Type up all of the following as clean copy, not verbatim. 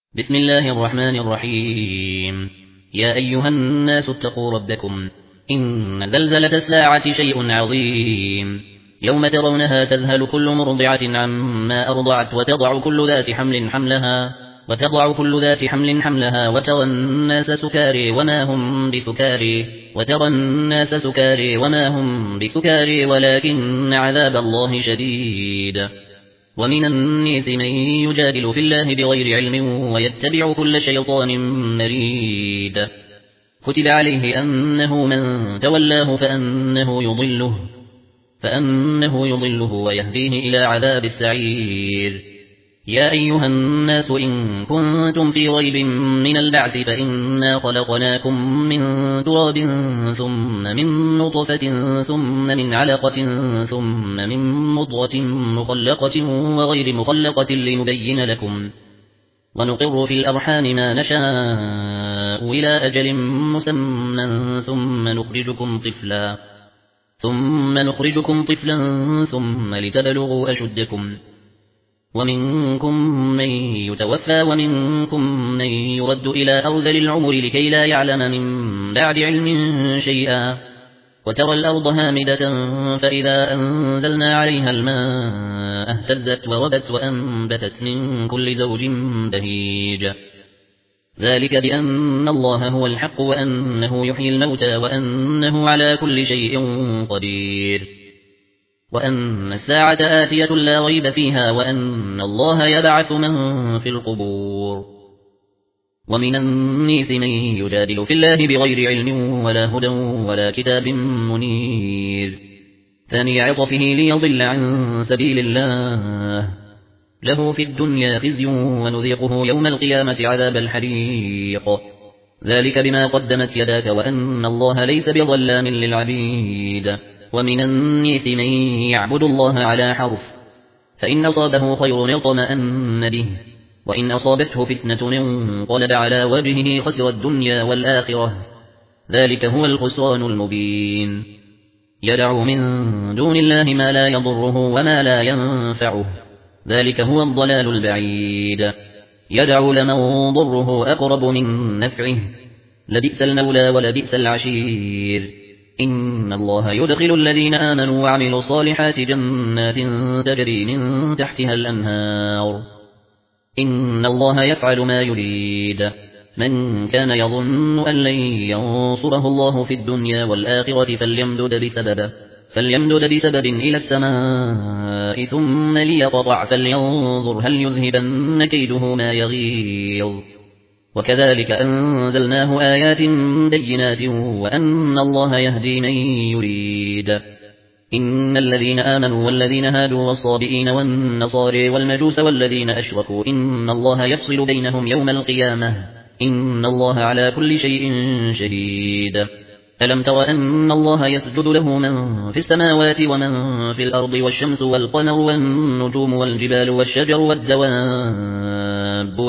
بسم الله الرحمن الرحيم. يا أيها الناس اتقوا ربكم، إن زلزلة الساعة شيء عظيم، يوم ترونها تذهل كل مرضعة عما أرضعت وتضع كل ذات حمل حملها وترى الناس سكاري وما هم بسكاري ولكن عذاب الله شديد. ومن الناس من يجادل في الله بغير علم ويتبع كل شيطان مريد. كتب عليه أنه من تولاه فأنه يضله ويهديه إلى عذاب السعير. يا أيها الناس إن كنتم في ريب من البعث فإنا خلقناكم من تراب ثم من نطفة ثم من علقة ثم من مضغة مخلقة وغير مخلقة لنبين لكم، ونقر في الأرحام ما نشاء إلى أجل مسمى ثم نخرجكم طفلا ثم لتبلغوا أشدكم، ومنكم من يتوفى ومنكم من يرد إلى أرذل العمر لكي لا يعلم من بعد علم شيئا. وترى الأرض هامدة فإذا أنزلنا عليها الماء اهتزت وربت وأنبتت من كل زوج بهيج. ذلك بأن الله هو الحق وأنه يحيي الموتى وأنه على كل شيء قدير، وأن الساعة آتية لا ريب فيها وأن الله يبعث من في القبور. ومن الناس من يجادل في الله بغير علم ولا هدى ولا كتاب منير، ثاني عطفه ليضل عن سبيل الله، له في الدنيا خزي ونذيقه يوم القيامة عذاب الحريق. ذلك بما قدمت يداك وأن الله ليس بظلام للعبيد. ومن الناس من يعبد الله على حرف، فإن أصابه خير اطمأن به، وإن أصابته فتنة انقلب على وجهه خسر الدنيا والآخرة، ذلك هو الخسران المبين. يدعو من دون الله ما لا يضره وما لا ينفعه، ذلك هو الضلال البعيد. يدعو لمن ضره أقرب من نفعه، لبئس المولى ولبئس العشير. إن الله يدخل الذين آمنوا وعملوا الصالحات جنات تجري من تحتها الأنهار، إن الله يفعل ما يريد. من كان يظن أن لن ينصره الله في الدنيا والآخرة فليمدد بسبب إلى السماء ثم ليقطع فلينظر هل يذهبن كيده ما يغيظ. وكذلك أنزلناه آيات بينات وأن الله يهدي من يريد. إن الذين آمنوا والذين هادوا والصابئين والنصارى والمجوس والذين أشركوا إن الله يفصل بينهم يوم القيامة، إن الله على كل شيء شهيد. ألم تر أن الله يسجد له من في السماوات ومن في الأرض والشمس والقمر والنجوم والجبال والشجر والدواب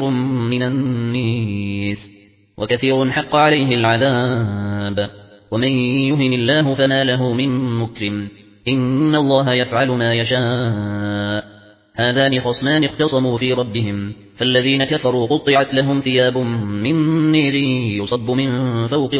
وكثير حق عليه العذاب، ومن يهن الله فما له من مكرم، إن الله يفعل ما يشاء. هذان خصمان اختصموا في ربهم، فالذين كفروا قطعت لهم ثياب من نير يصب من فوق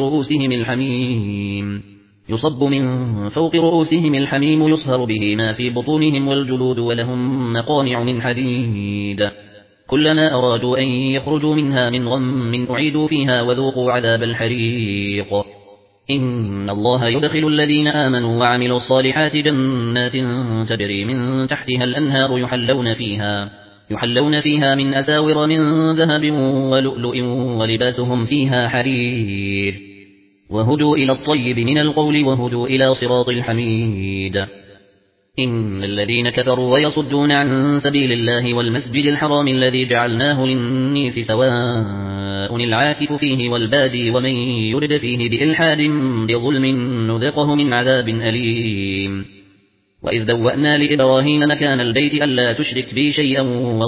رؤوسهم الحميم يصهر به ما في بطونهم والجلود، ولهم مقامع من حديد، كلما أرادوا أن يخرجوا منها من غم أعيدوا فيها وذوقوا عذاب الحريق. إن الله يدخل الذين آمنوا وعملوا الصالحات جنات تجري من تحتها الأنهار يحلون فيها من أساور من ذهب ولؤلؤ ولباسهم فيها حرير، وهدوا إلى الطيب من القول وهدوا إلى صراط الحميد. إن الذين كفروا ويصدون عن سبيل الله والمسجد الحرام الذي جعلناه للناس سواء العاكف فيه والبادي ومن يرد فيه بإلحاد بظلم نذقه من عذاب أليم. وإذ دوأنا لإبراهيم مكان البيت ألا تشرك بي شيئا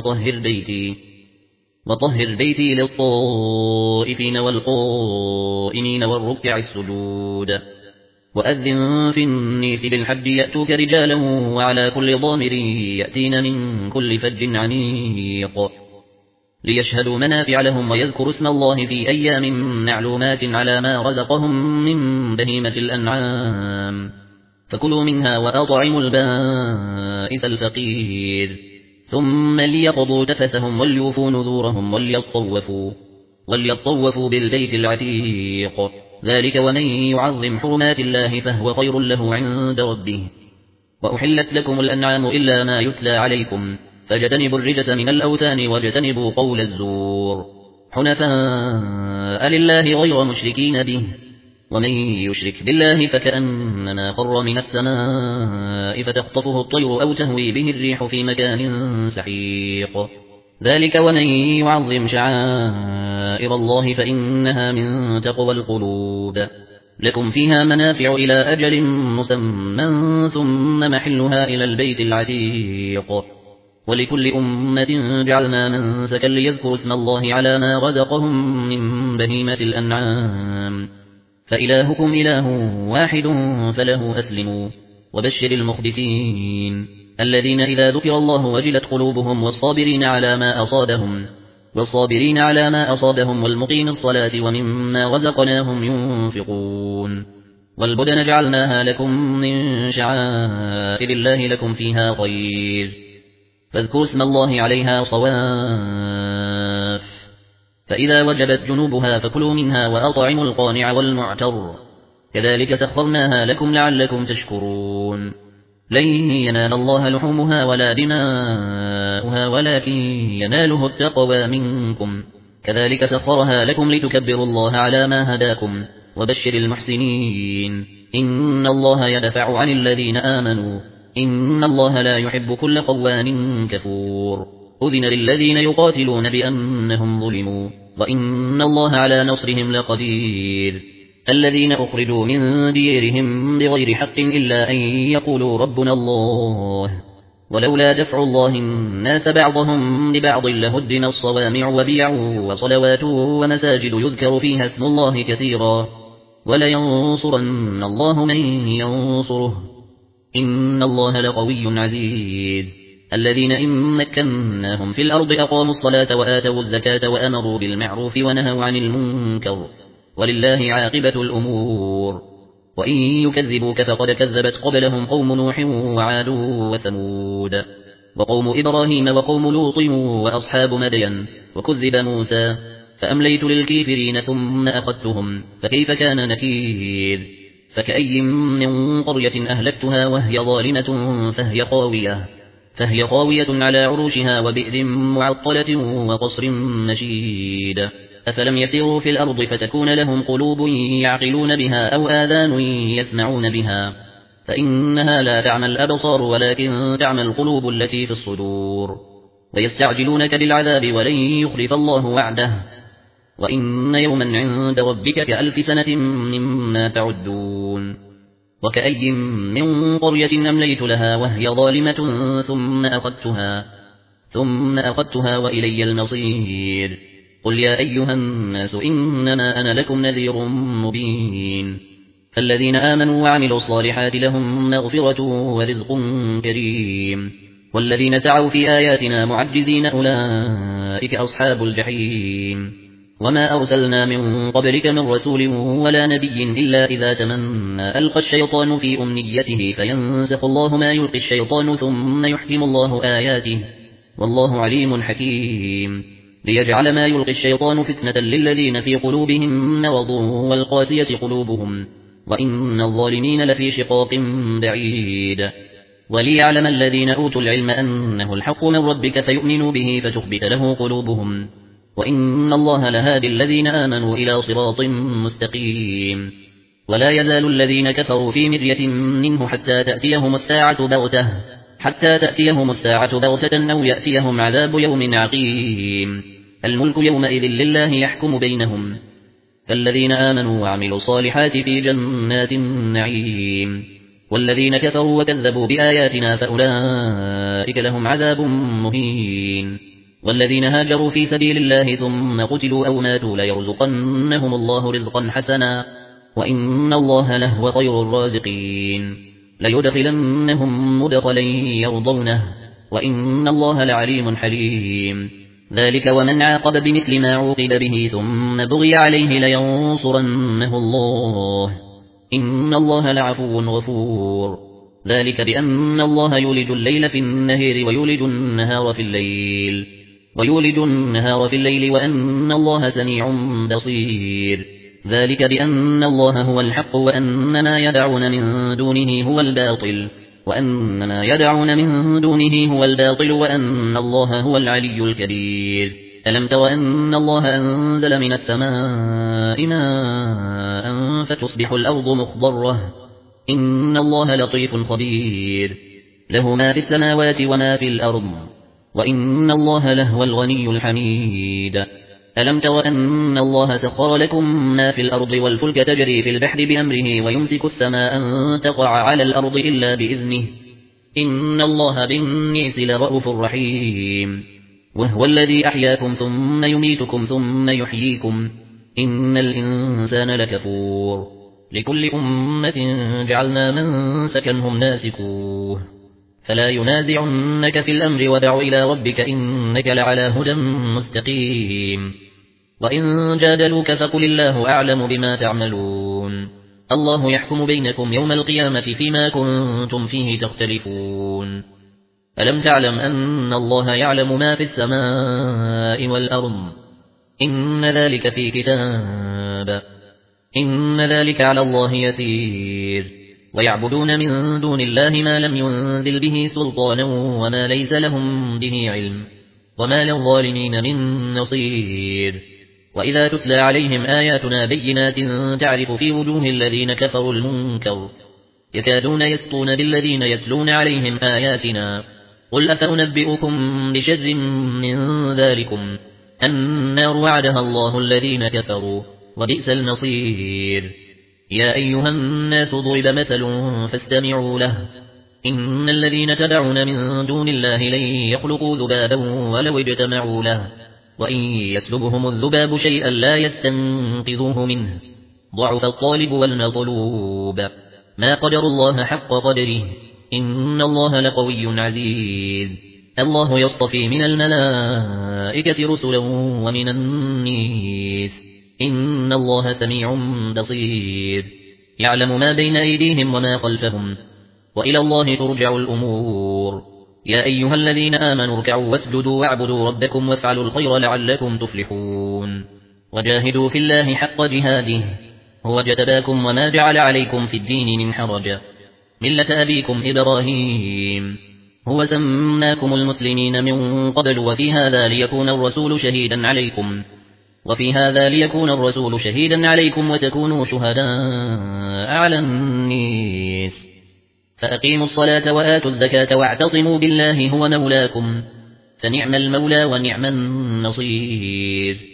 وطهر بيتي للطائفين والقائمين والركع السجود. وأذن في الناس بالحج يأتوك رجالا وعلى كل ضامر يأتين من كل فج عميق. ليشهدوا منافع لهم ويذكروا اسم الله في أيام معلومات على ما رزقهم من بهيمة الأنعام فكلوا منها وأطعموا البائس الفقير ثم ليقضوا تفثهم وليوفوا نذورهم وليطوفوا بالبيت العتيق ذلك ومن يعظم حرمات الله فهو خير له عند ربه وأحلت لكم الأنعام إلا ما يتلى عليكم فاجتنبوا الرجس من الأوثان واجتنبوا قول الزور حنفاء لله غير مشركين به ومن يشرك بالله فكأنما خر من السماء فتخطفه الطير أو تهوي به الريح في مكان سحيق ذلك ومن يعظم شعائر الله فإنها من تقوى القلوب لكم فيها منافع إلى أجل مسمى ثم محلها إلى البيت العتيق ولكل أمة جعلنا منسكا ليذكروا اسم الله على ما رزقهم من بهيمة الأنعام فإلهكم إله واحد فله أسلموا وبشر المخبتين الذين إذا ذكر الله وجلت قلوبهم والصابرين على ما أصابهم والمقيم الصلاة ومما رزقناهم ينفقون والبدن جعلناها لكم من شعائر الله لكم فيها خير فاذكروا اسم الله عليها صواف فإذا وجبت جنوبها فكلوا منها وأطعموا القانع والمعتر كذلك سخرناها لكم لعلكم تشكرون لن ينال الله لحومها ولا دماؤها ولكن يناله التقوى منكم كذلك سخرها لكم لتكبروا الله على ما هداكم وبشر المحسنين إن الله يدفع عن الذين آمنوا إن الله لا يحب كل خوان كفور أذن للذين يقاتلون بأنهم ظلموا وإن الله على نصرهم لقدير الذين أخرجوا من ديرهم بغير حق إلا أن يقولوا ربنا الله ولولا دفع الله الناس بعضهم ببعض لهدم الصوامع وبيع وصلوات ومساجد يذكر فيها اسم الله كثيرا ولينصرن الله من ينصره إن الله لقوي عزيز الذين إن مكناهم في الأرض أقاموا الصلاة وآتوا الزكاة وأمروا بالمعروف ونهوا عن المنكر ولله عاقبة الأمور وإن يكذبوك فقد كذبت قبلهم قوم نوح وعاد وثمود وقوم إبراهيم وقوم لوط وأصحاب مدين وكذب موسى فأمليت للكافرين ثم أخذتهم فكيف كان نكير فكأي من قرية أهلكتها وهي ظالمة فهي قاوية على عروشها وبئر معطلة وقصر مشيد أفلم يسيروا في الأرض فتكون لهم قلوب يعقلون بها أو آذان يسمعون بها فإنها لا تعمى الأبصار ولكن تعمى القلوب التي في الصدور ويستعجلونك بالعذاب ولن يخلف الله وعده وإن يوما عند ربك كألف سنة مما تعدون وكأي من قرية أمليت لها وهي ظالمة ثم أخذتها وإلي المصير قل يا أيها الناس إنما أنا لكم نذير مبين فالذين آمنوا وعملوا الصالحات لهم مغفرة ورزق كريم والذين سعوا في آياتنا معجزين أولئك أصحاب الجحيم وما أرسلنا من قبلك من رسول ولا نبي إلا إذا تمنى ألقى الشيطان في أمنيته فينسخ الله ما يلقي الشيطان ثم يحكم الله آياته والله عليم حكيم ليجعل ما يلقي الشيطان فتنة للذين في قلوبهم مرض والقاسية قلوبهم وإن الظالمين لفي شقاق بعيد وليعلم الذين أوتوا العلم أنه الحق من ربك فيؤمنوا به فتخبت له قلوبهم وإن الله لهادي الذين آمنوا إلى صراط مستقيم ولا يزال الذين كفروا في مرية منه حتى تأتيهم الساعة بغتة أو يأتيهم عذاب يوم عقيم الملك يومئذ لله يحكم بينهم فالذين آمنوا وعملوا الصالحات في جنات النعيم والذين كفروا وكذبوا بآياتنا فأولئك لهم عذاب مهين والذين هاجروا في سبيل الله ثم قتلوا أو ماتوا ليرزقنهم الله رزقا حسنا وإن الله لهو خير الرازقين ليدخلنهم مدخلا يرضونه وإن الله لعليم حليم ذلك ومن عاقب بمثل ما عوقب به ثم بغي عليه لينصرنه الله إن الله لعفو غفور ذلك بأن الله يولج الليل في النهار ويولج النهار في الليل وأن الله سميع بصير ذلك بأن الله هو الحق وأن ما يدعون من دونه هو الباطل وأن الله هو العلي الكبير ألم تر أن الله أنزل من السماء ماء فتصبح الأرض مخضرة إن الله لطيف خبير له ما في السماوات وما في الأرض وإن الله لهو الغني الحميد ألم تر أن الله سخر لكم ما في الأرض والفلك تجري في البحر بأمره ويمسك السماء أن تقع على الأرض إلا بإذنه إن الله بالناس لرءوف رحيم وهو الذي أحياكم ثم يميتكم ثم يحييكم إن الإنسان لكفور لكل أمة جعلنا منسكا هم ناسكوه فلا ينازعنك في الأمر ودع إلى ربك إنك لعلى هدى مستقيم وإن جادلوك فقل الله أعلم بما تعملون الله يحكم بينكم يوم القيامة فيما كنتم فيه تختلفون ألم تعلم أن الله يعلم ما في السماء والأرض إن ذلك في كتاب إن ذلك على الله يسير ويعبدون من دون الله ما لم ينزل به سلطانا وما ليس لهم به علم وما للظالمين من نصير وإذا تتلى عليهم آياتنا بينات تعرف في وجوه الذين كفروا المنكر يكادون يسطون بالذين يتلون عليهم آياتنا قل أفأنبئكم بشر من ذلكم النار وعدها الله الذين كفروا وبئس المصير يا أيها الناس ضرب مثل فاستمعوا له إن الذين تدعون من دون الله لن يخلقوا ذبابا ولو اجتمعوا له وإن يسلبهم الذباب شيئا لا يستنقذوه منه ضعف الطالب والمطلوب ما قدر الله حق قدره إن الله لقوي عزيز الله يصطفي من الملائكة رسلا ومن الناس إن الله سميع بصير يعلم ما بين أيديهم وما خلفهم وإلى الله ترجع الأمور يا أيها الذين آمنوا اركعوا واسجدوا واعبدوا ربكم وافعلوا الخير لعلكم تفلحون وجاهدوا في الله حق جهاده هو اجتباكم وما جعل عليكم في الدين من حرج ملة أبيكم إبراهيم هو سماكم المسلمين من قبل وفي هذا ليكون الرسول شهيدا عليكم وتكونوا شهداء على الناس فأقيموا الصلاة وآتوا الزكاة واعتصموا بالله هو مولاكم فنعم المولى ونعم النصير